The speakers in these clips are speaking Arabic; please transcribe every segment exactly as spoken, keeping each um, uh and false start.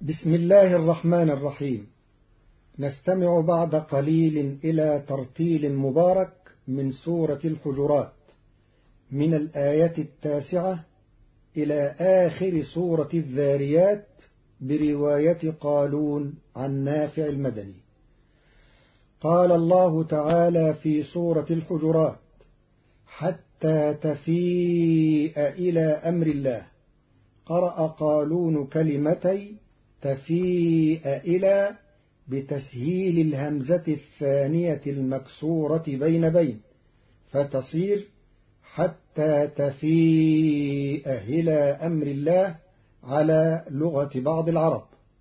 بسم الله الرحمن الرحيم. نستمع بعد قليل إلى ترتيل مبارك من سورة الحجرات من الآية التاسعة إلى آخر سورة الذاريات برواية قالون عن نافع المدني. قال الله تعالى في سورة الحجرات: حتى تفيء إلى أمر الله. قرأ قالون كلمتي تفيء إلى بتسهيل الهمزة الثانية المكسورة بين بين، فتصير حتى تفيء إلى أمر الله على لغة بعض العرب.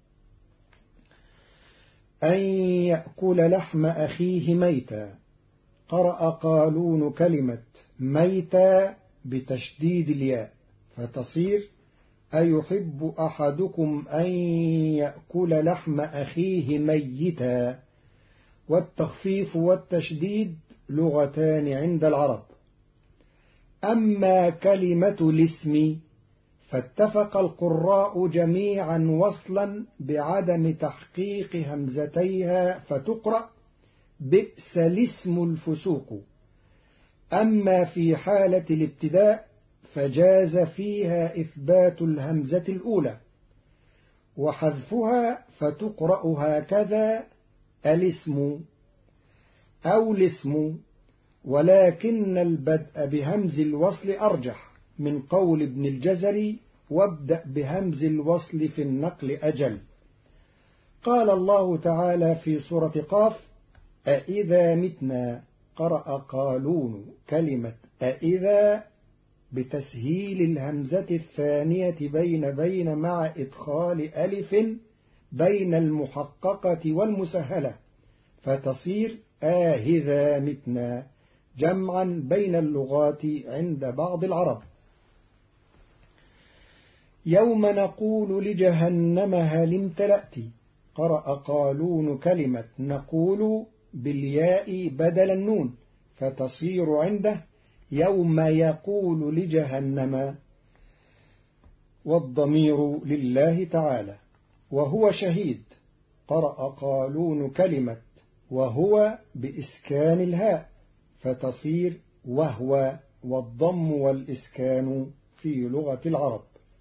أن يأكل لحم أخيه ميتا. قرأ قالون كلمة ميتا بتشديد الياء، فتصير أيحب أحدكم أن يأكل لحم أخيه ميتا، والتخفيف والتشديد لغتان عند العرب. أما كلمة الاسم فاتفق القراء جميعا وصلا بعدم تحقيق همزتيها، فتقرأ بئس الاسم الفسوق. أما في حالة الابتداء فجاز فيها إثبات الهمزة الأولى وحذفها، فتقرأ هكذا: الاسم أو الاسم، ولكن البدء بهمز الوصل أرجح من قول ابن الجزري: وابدأ بهمز الوصل في النقل أجل. قال الله تعالى في سورة قاف: أإذا متنا. قرأ قالون كلمة أإذا بتسهيل الهمزة الثانية بين بين مع إدخال ألف بين المحققة والمسهلة، فتصير آهذا متنا، جمعا بين اللغات عند بعض العرب. يوم نقول لجهنم هل امتلأت. قرأ قالون كلمة نقول بالياء بدل النون، فتصير عنده يوم يقول لجهنم، والضمير لله تعالى، وهو شهيد. قرأ قالون كلمة وهو بإسكان الهاء، فتصير وهو، والضم والإسكان في لغة العرب.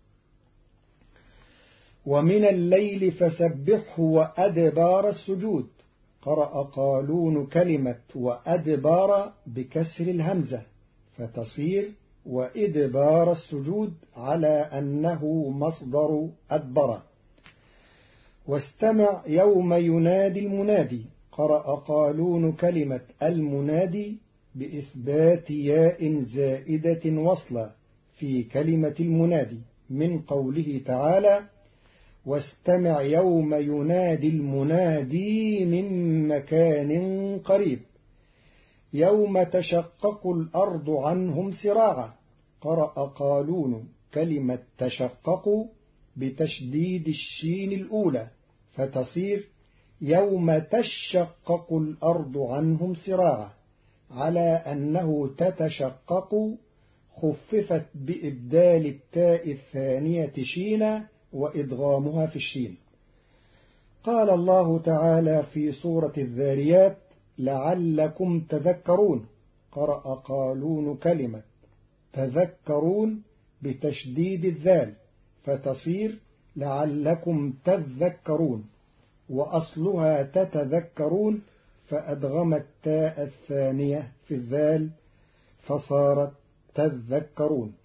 ومن الليل فسبحه وأدبار السجود. قرأ قالون كلمة وأدبار بكسر الهمزة، فتصير وإدبار السجود على أنه مصدر أدبر. واستمع يوم ينادي المنادي. قرأ قالون كلمة المنادي بإثبات ياء زائدة وصلا في كلمة المنادي من قوله تعالى: واستمع يوم ينادي المنادي من مكان قريب. يوم تشقق الأرض عنهم سراعا. قرأ قالون كلمة تشقق بتشديد الشين الأولى، فتصير يوم تشقق الأرض عنهم سراعا، على أنه تتشقق، خففت بإبدال التاء الثانية شينا وإدغامها في الشين. قال الله تعالى في سورة الذاريات: لعلكم تذكرون. قرأ قالون كلمة تذكرون بتشديد الذال، فتصير لعلكم تذكرون، وأصلها تتذكرون، فأدغم التاء الثانية في الذال فصارت تذكرون.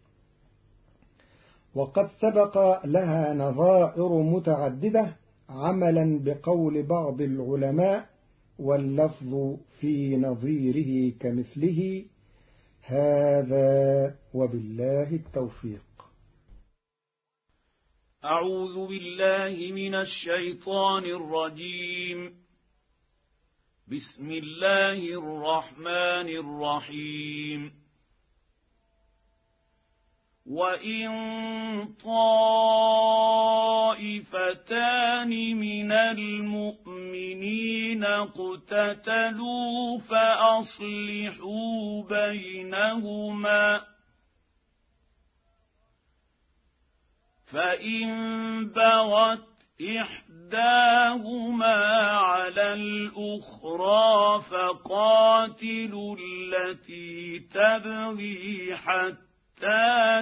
وقد سبق لها نظائر متعددة عملا بقول بعض العلماء، واللفظ في نظيره كمثله. هذا وبالله التوفيق. أعوذ بالله من الشيطان الرجيم. بسم الله الرحمن الرحيم. وإن طائفتان من المؤمنين اقتتلوا فأصلحوا بينهما، فإن بغت إحداهما على الأخرى فقاتلوا التي تبغي حتى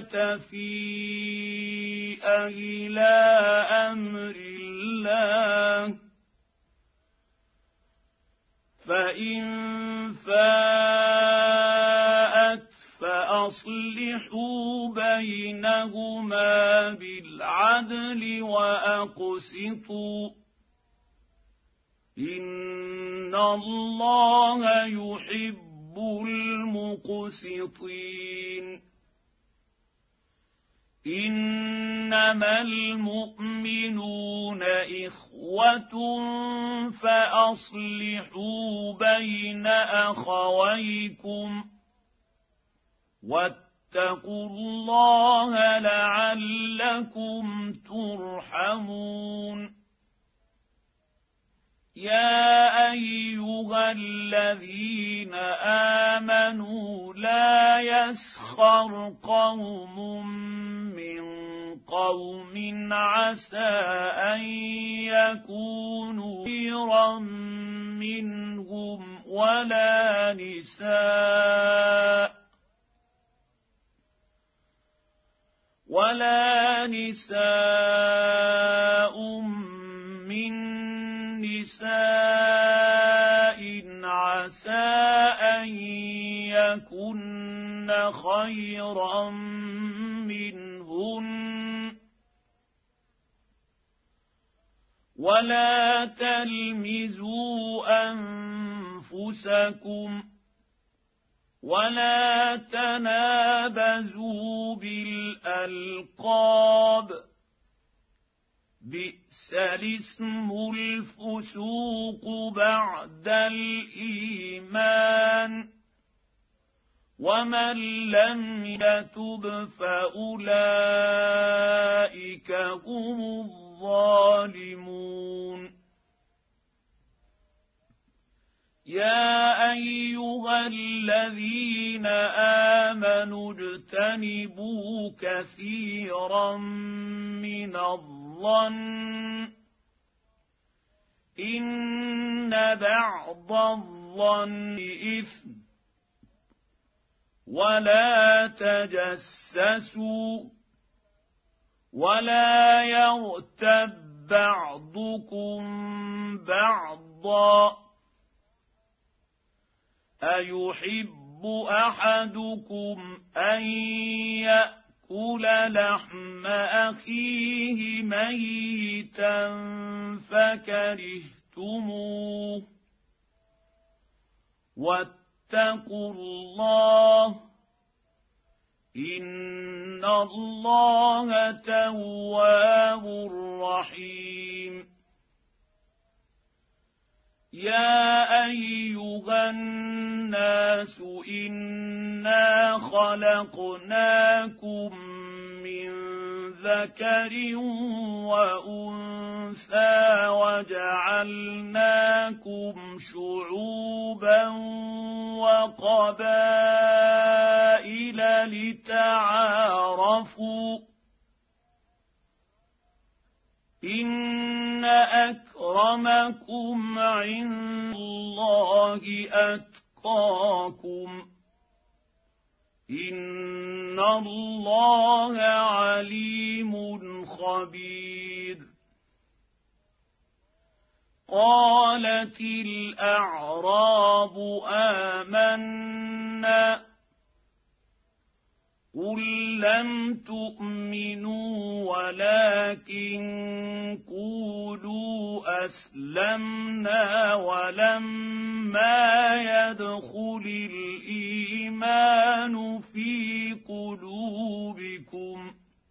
تفيء إلى أمر الله، فإن فاءت فأصلحوا بينهما بالعدل وأقسطوا، إن الله يحب المقسطين. إنما المؤمنون إخوة فأصلحوا بين أخويكم واتقوا الله لعلكم ترحمون. يا أيها الذين آمنوا لا يسخر قوم من قوم عسى أن يكونوا خيرا منهم ولا نساء ولا نساء من نساء عسى أن يكن خيرا منهن، ولا تلمزوا أنفسكم ولا تنابزوا بالألقاب، بئس الاسم الفسوق بعد الإيمان، ومن لم يتب فأولئك هم الظالمون. يا أيها الذين آمنوا اجتنبوا كثيرا من الظن إن بعض الظن إثم، ولا تجسسوا ولا يغتب بعضكم بعضا، أيحب أحدكم أن يأكل لحم أخيه ميتا فكرهتموه، واتقوا الله إن الله تواب رحيم. يا أيها الناس إنا خلقناكم من ذكر وأنثى وجعلناكم شعوبا وقبائل لتعارفوا، إن أكرمكم عند الله أتقاكم، إن الله عليم خبير. قالت الأعراب آمنا، قل لم تؤمنوا ولكن قولوا أسلمنا ولما يدخل الإيمان في قلوبكم،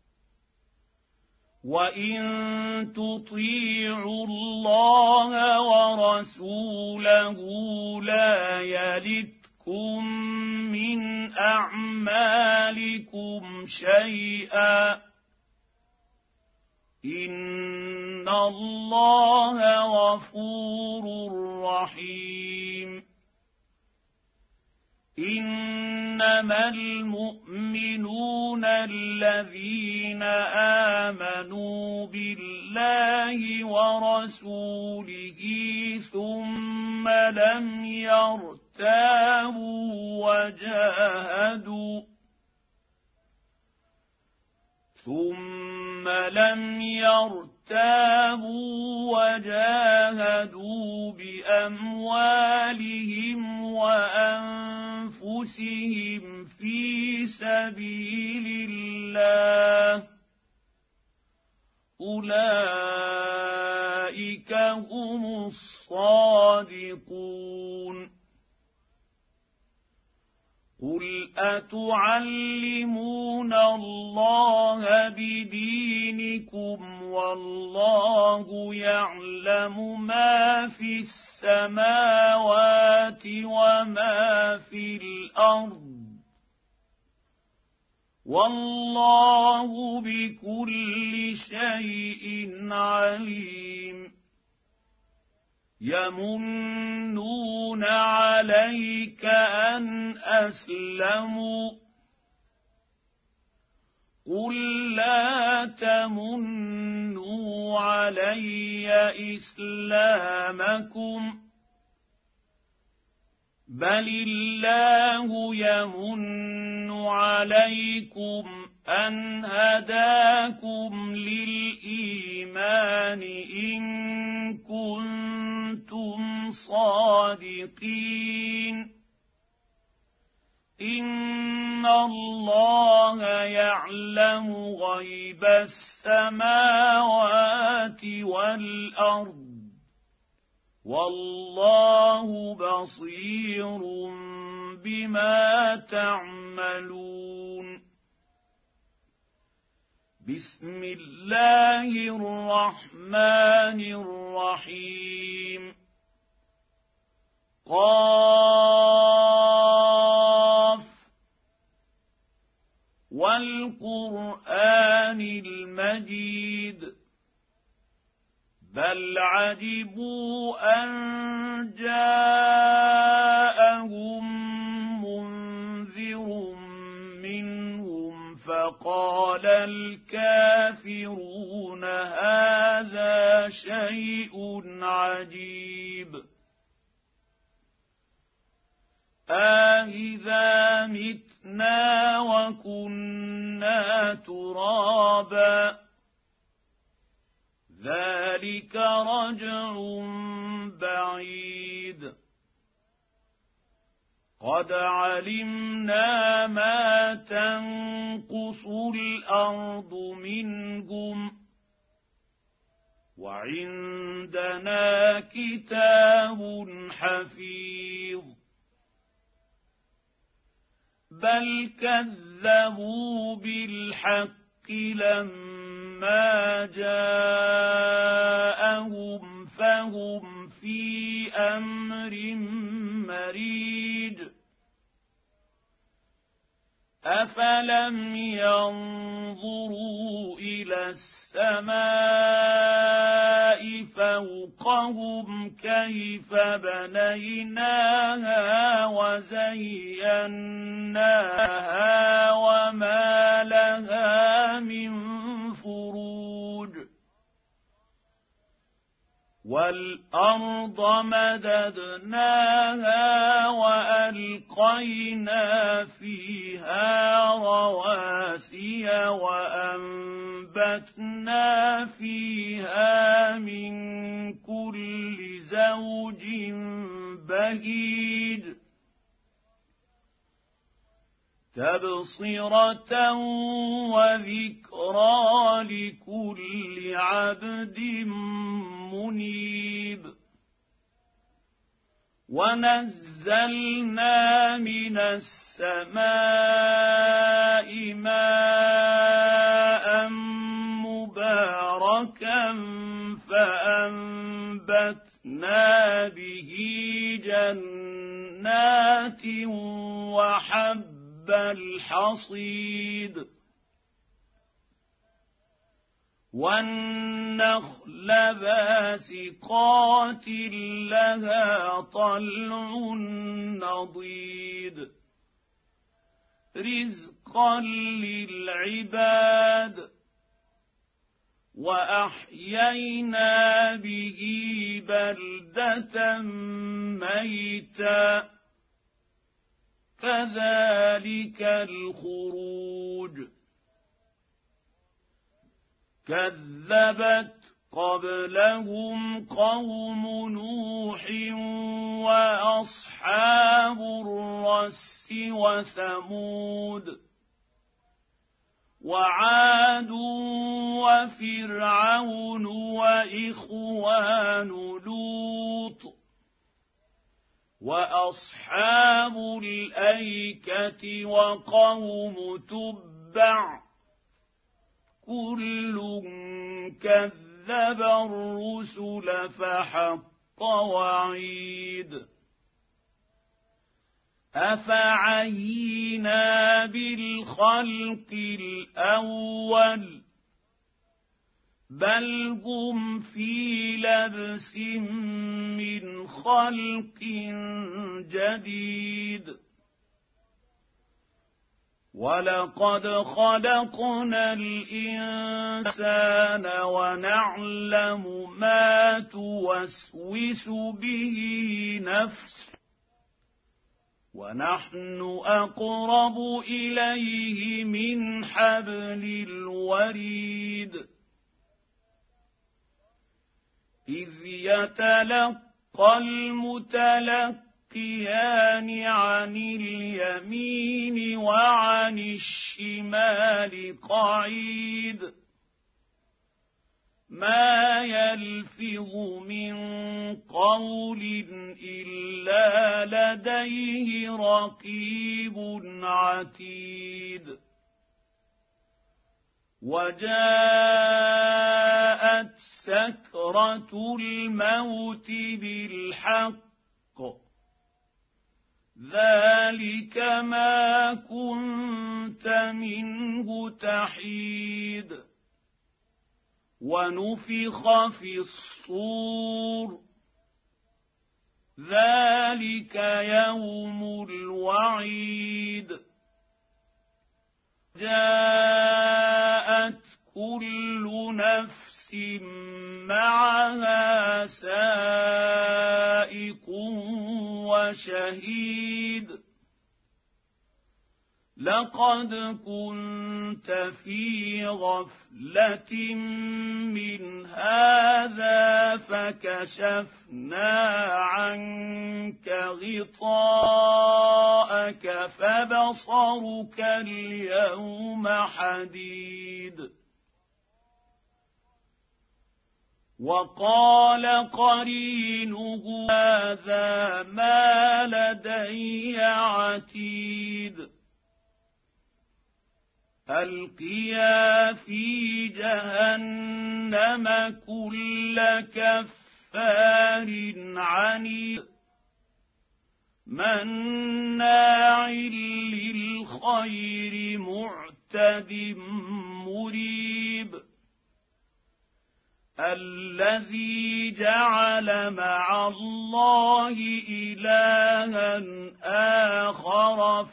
وإن تطيعوا الله ورسوله لا يلتكم من أعمالكم شيئا، إن الله غفور رحيم. إنما المؤمنون الذين آمنوا بالله الله ورسوله ثم لم يرتابوا وجاهدوا ثم لم يرتابوا وجاهدوا بأموالهم وأنفسهم في سبيل الله أولئك هم الصادقون. قل أتعلمون الله بدينكم والله يعلم ما في السماوات وما في الأرض والله بكل شيء عليم. يمنون عليك أن أسلموا قل لا تمنوا علي إسلامكم بل الله يمن عليكم أن هداكم للإيمان إن كنتم صادقين. إن الله يعلم غيب السماوات والأرض والله بصير بما تعملون. بسم الله الرحمن الرحيم. قاف والقرآن المجيد بل عجبوا أن جاءهم منذر منهم فقال الكافرون هذا شيء عجيب. أإذا متنا وكنا ترابا ذلك رجع بعيد. قد علمنا ما تنقص الأرض منهم وعندنا كتاب حفيظ. بل كذبوا بالحق لما جاءهم فهم في أمر مريج. أفلم ينظروا إلى السماء فوقهم كيف بنيناها وزيناها وما لها من فروج. والأرض مددناها وألقينا فيها رواسي وأنبتنا فيها من كل زوج بهيج تبصرة وذكرى لكل عبد منيب. ونزلنا من السماء ماء مباركا فأنبتنا به جنات وحب الحصيد. والنخل باسقات لها طلع نضيد رزقا للعباد وأحيينا به بلدة ميتا كذلك الخروج. كذبت قبلهم قوم نوح وأصحاب الرس وثمود وعاد وفرعون وإخوان لوط وأصحاب الأيكة وقوم تبع كل كذب الرسل فحق وعيد. أفعينا بالخلق الأول بل هم في لبس من خلق جديد. ولقد خلقنا الإنسان ونعلم ما توسوس به نفسه ونحن أقرب إليه من حبل الوريد. إذ يتلقى المتلقيان عن اليمين وعن الشمال قعيد ما يلفظ من قول إلا لديه رقيب عتيد. وجاءت سكرة الموت بالحق ذلك ما كنت منه تحيد. ونفخ في الصور ذلك يوم الوعيد. جاءت كل نفس معها سائق وشهيد. لقد كنت في غفلة من هذا فكشفنا عنك غطاءك فبصرك اليوم حديد. وقال قرينه هذا ما لدي عتيد. ألقيا في جهنم كل كفار عنيد مناع للخير معتد مريب. الذي جعل مع الله إلها آخر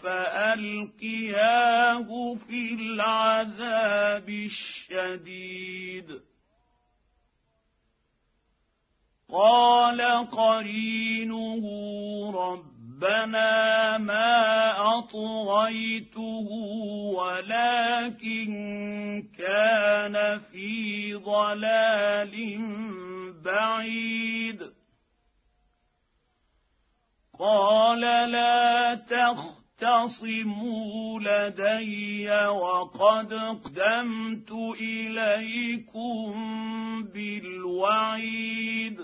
فألقياه في العذاب الشديد. قال قرينه ربنا ما أطغيته ولكن كان في ضلال بعيد. قال لا تختصموا لدي وقد قدمت إليكم بالوعيد.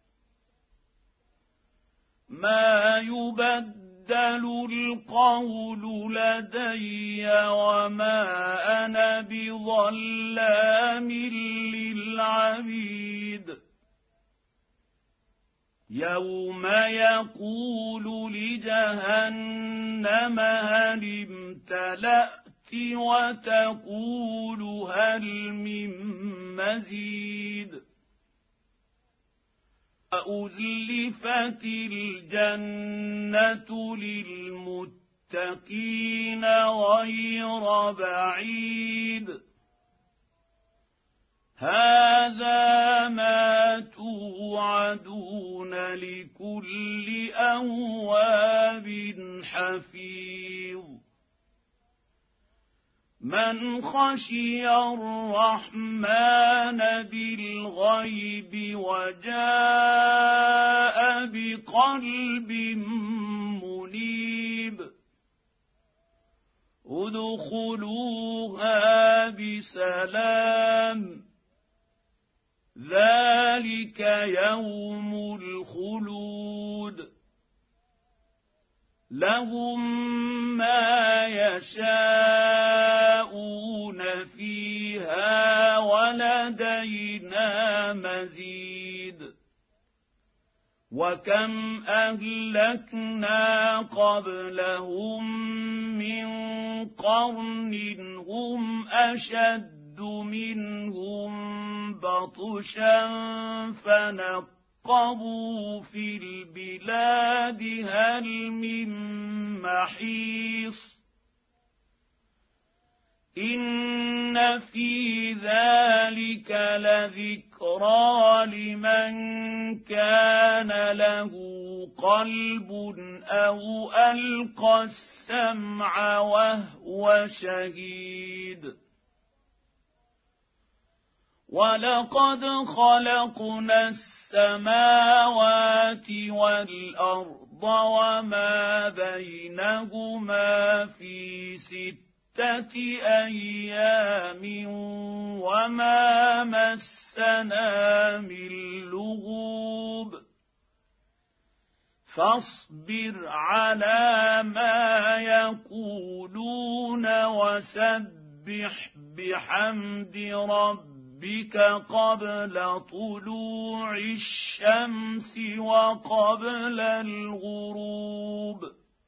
ما يبدل القول لدي وما أنا بظلام للعبيد. يوم يقول لجهنم هل امتلأت وتقول هل من مزيد. وأزلفت الجنة للمتقين غير بعيد. هذا ما توعدون لكل أواب حفيظ من خشي الرحمن بالغيب وجاء بقلب منيب ادخلوها بسلام ذلك يوم الخلود لهم ما يشاءون فيها ولدينا مزيد وكم أهلكنا قبلهم من قرن هم أشد منهم بطشا فنقبوا في البلاد هل من محيص إن في ذلك لذكرى لمن كان له قلب أو ألقى السمع وهو شهيد ولقد خلقنا السماوات والأرض وما بينهما في ستة أيام وما مسنا من لغوب فاصبر على ما يقولون وسبح بحمد ربك بك قبل طلوع الشمس وقبل الغروب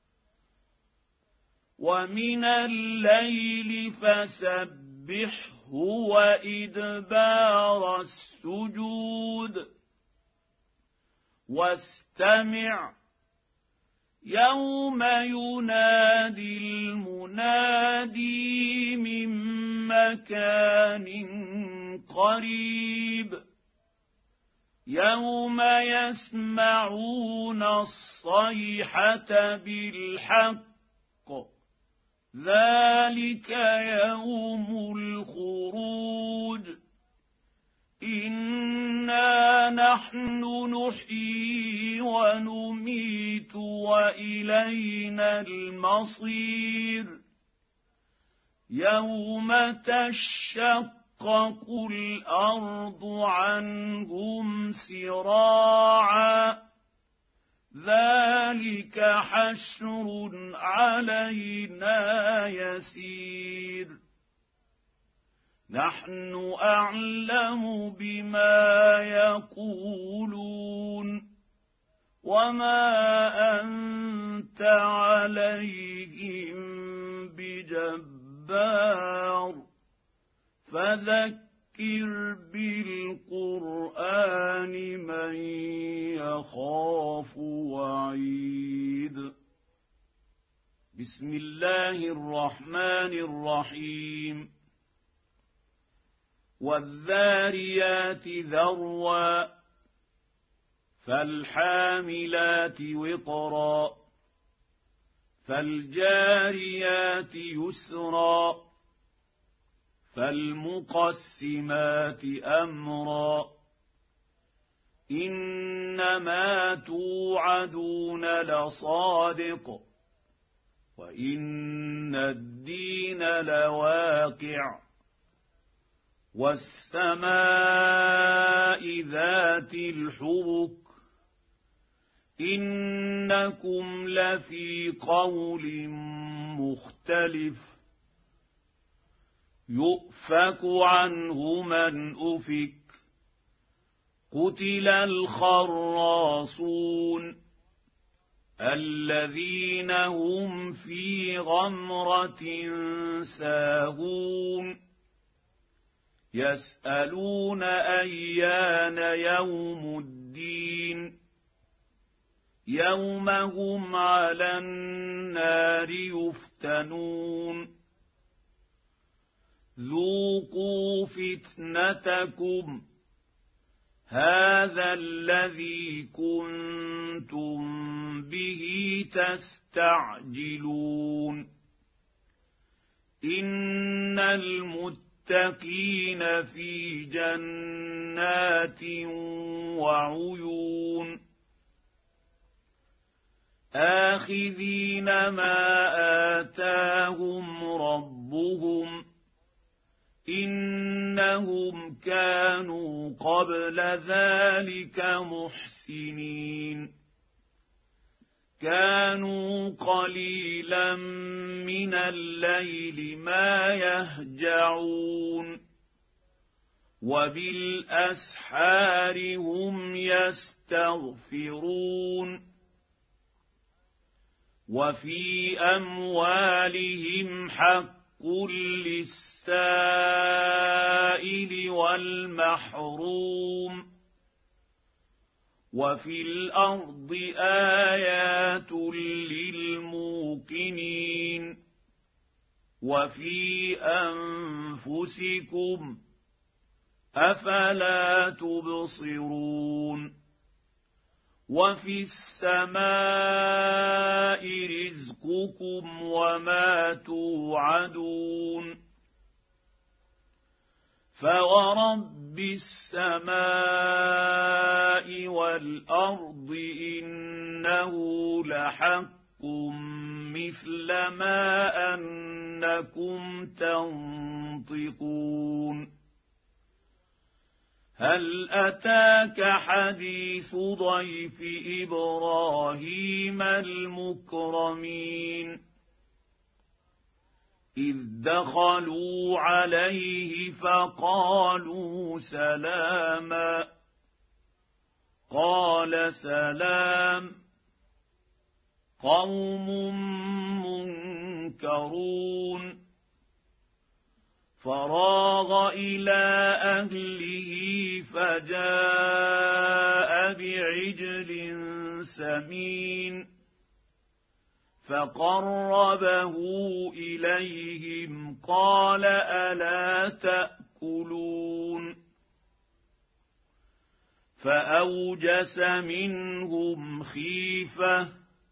ومن الليل فسبحه وإدبار السجود واستمع يوم ينادي المنادي من مكان قريب يوم يسمعون الصيحة بالحق ذلك يوم الخروج إنا نحن نحيي ونميت وإلينا المصير يوم تشقق الأرض عنهم سراعا ذلك حشر علينا يسير نحن أعلم بما يقولون وما أنت عليهم بجبار فذكر بالقرآن من يخاف وعيد بسم الله الرحمن الرحيم والذاريات ذروا فالحاملات وقرا فالجاريات يسرا فالمقسمات أمرا إنما توعدون لصادق وإن الدين لواقع والسماء ذات الحبك إنكم لفي قول مختلف يؤفك عنه من أفك قتل الخراصون الذين هم في غمرة ساهون يسألون أيان يوم الدين يوم هم على النار يفتنون ذوقوا فتنتكم هذا الذي كنتم به تستعجلون إن المتقين في جنات وعيون آخذين ما آتاهم ربهم إنهم كانوا قبل ذلك محسنين كانوا قليلا من الليل ما يهجعون وبالأسحار هم يستغفرون وفي أموالهم حق للسائل والمحروم وفي الأرض آيات للموقنين وفي أنفسكم أفلا تبصرون وفي السماء رزقكم وما توعدون فورب السماء والأرض إنه لحق مثل ما أنكم تنطقون هل أتاك حديث ضيف إبراهيم المكرمين إذ دخلوا عليه فقالوا سلاما قال سلام قوم منكرون فراغ إلى أهله فجاء بعجل سمين فقربه إليهم قال ألا تأكلون فأوجس منهم خيفة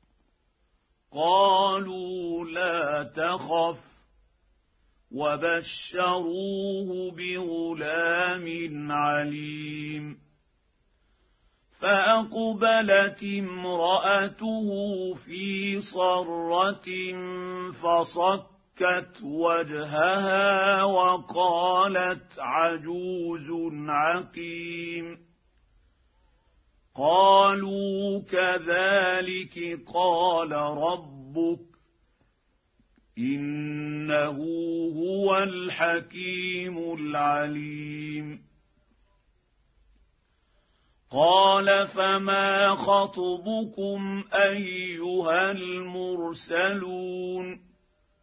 قالوا لا تخف وبشروه بغلام عليم فأقبلت امرأته في صرة فصكت وجهها وقالت عجوز عقيم قالوا كذلك قال ربك إنه هو الحكيم العليم قال فما خطبكم أيها المرسلون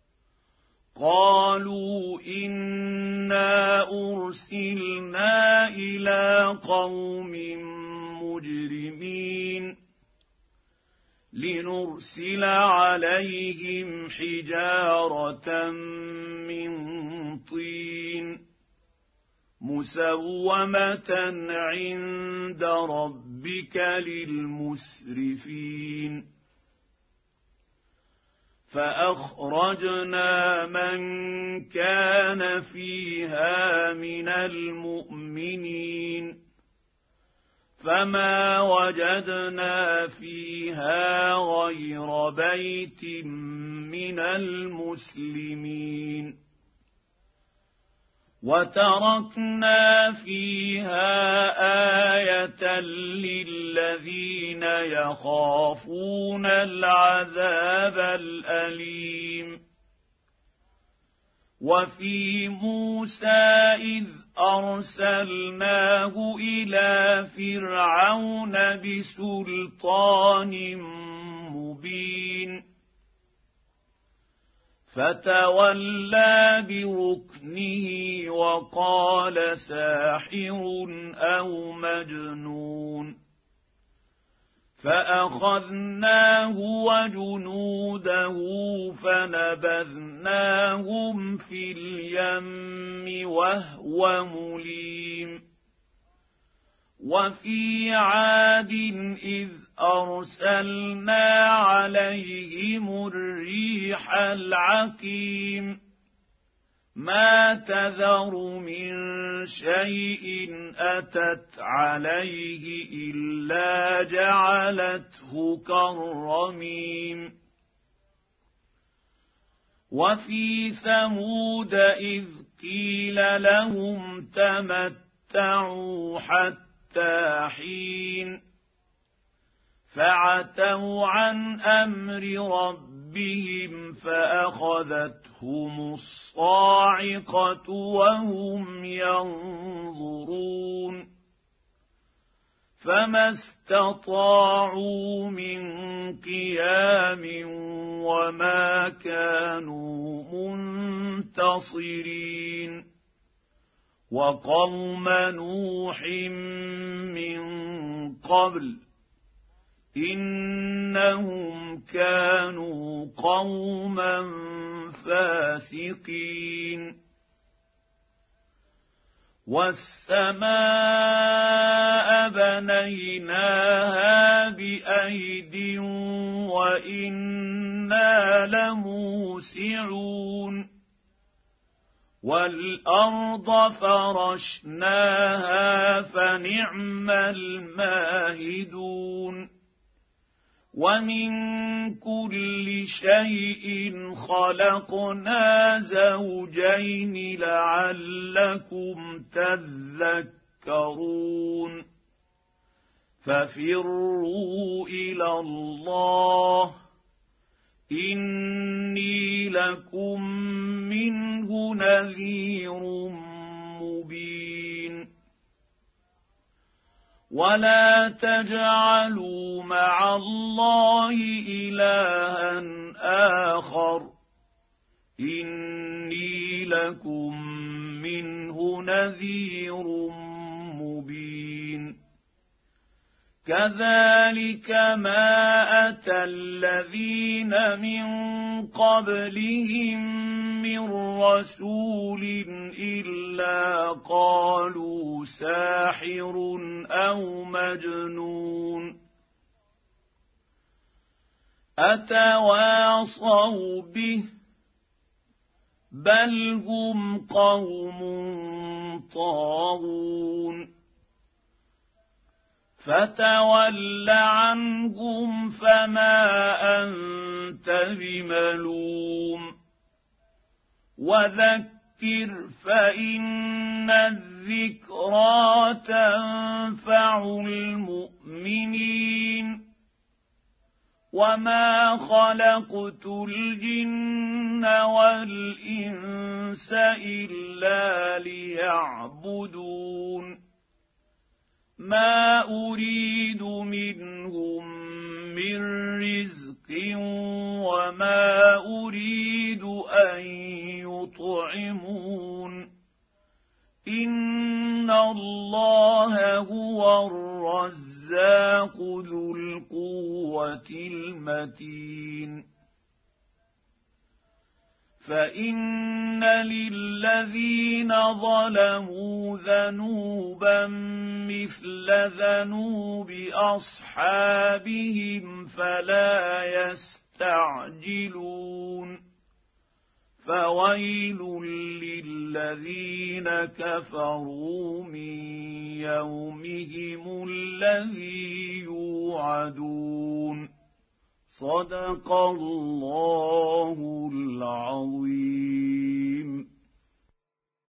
قالوا إنا أرسلنا إلى قوم مجرمين لنرسل عليهم حجارة من طين مسومة عند ربك للمسرفين فأخرجنا من كان فيها من المؤمنين فما وجدنا فيها غير بيت من المسلمين وتركنا فيها آية للذين يخافون العذاب الأليم وفي موسى إذ أرسلناه إلى فرعون بسلطان مبين فتولى بركنه وقال ساحر أو مجنون فأخذناه وجنوده فنبذناهم في اليم وهو مليم وفي عاد إذ أرسلنا عليهم الريح العقيم ما تذر من شيء أتت عليه إلا جعلته كالرميم وفي ثمود إذ قيل لهم تمتعوا حتى حين فعتوا عن أمر ربهم فأخذتهم الصاعقة وهم ينظرون فما استطاعوا من قيام وما كانوا منتصرين وقوم نوح من قبل إنهم كانوا قوما فاسقين والسماء بنيناها بأيد وإنا لموسعون والأرض فرشناها فنعم الماهدون ومن كل شيء خلقنا زوجين لعلكم تذكرون ففروا إلى الله إني لكم منه نذير مبين ولا تجعلوا مع الله إلها آخر إني لكم منه نذير مبين كذلك ما أتى الذين من قبلهم من رسول إلا قالوا ساحر أو مجنون أتواصوا به بل هم قوم طاغون فتول عنهم فما أنت بملوم وذكر فإن الذكرى تنفع المؤمنين وما خلقت الجن والإنس إلا ليعبدون ما أريد منهم من رزق وما أريد أن يطعمون إن الله هو الرزاق ذو القوة المتين فإن للذين ظلموا ذنوبا مثل ذنوب أصحابهم فلا يستعجلون فويل للذين كفروا من يومهم الذي يوعدون صدق الله العظيم.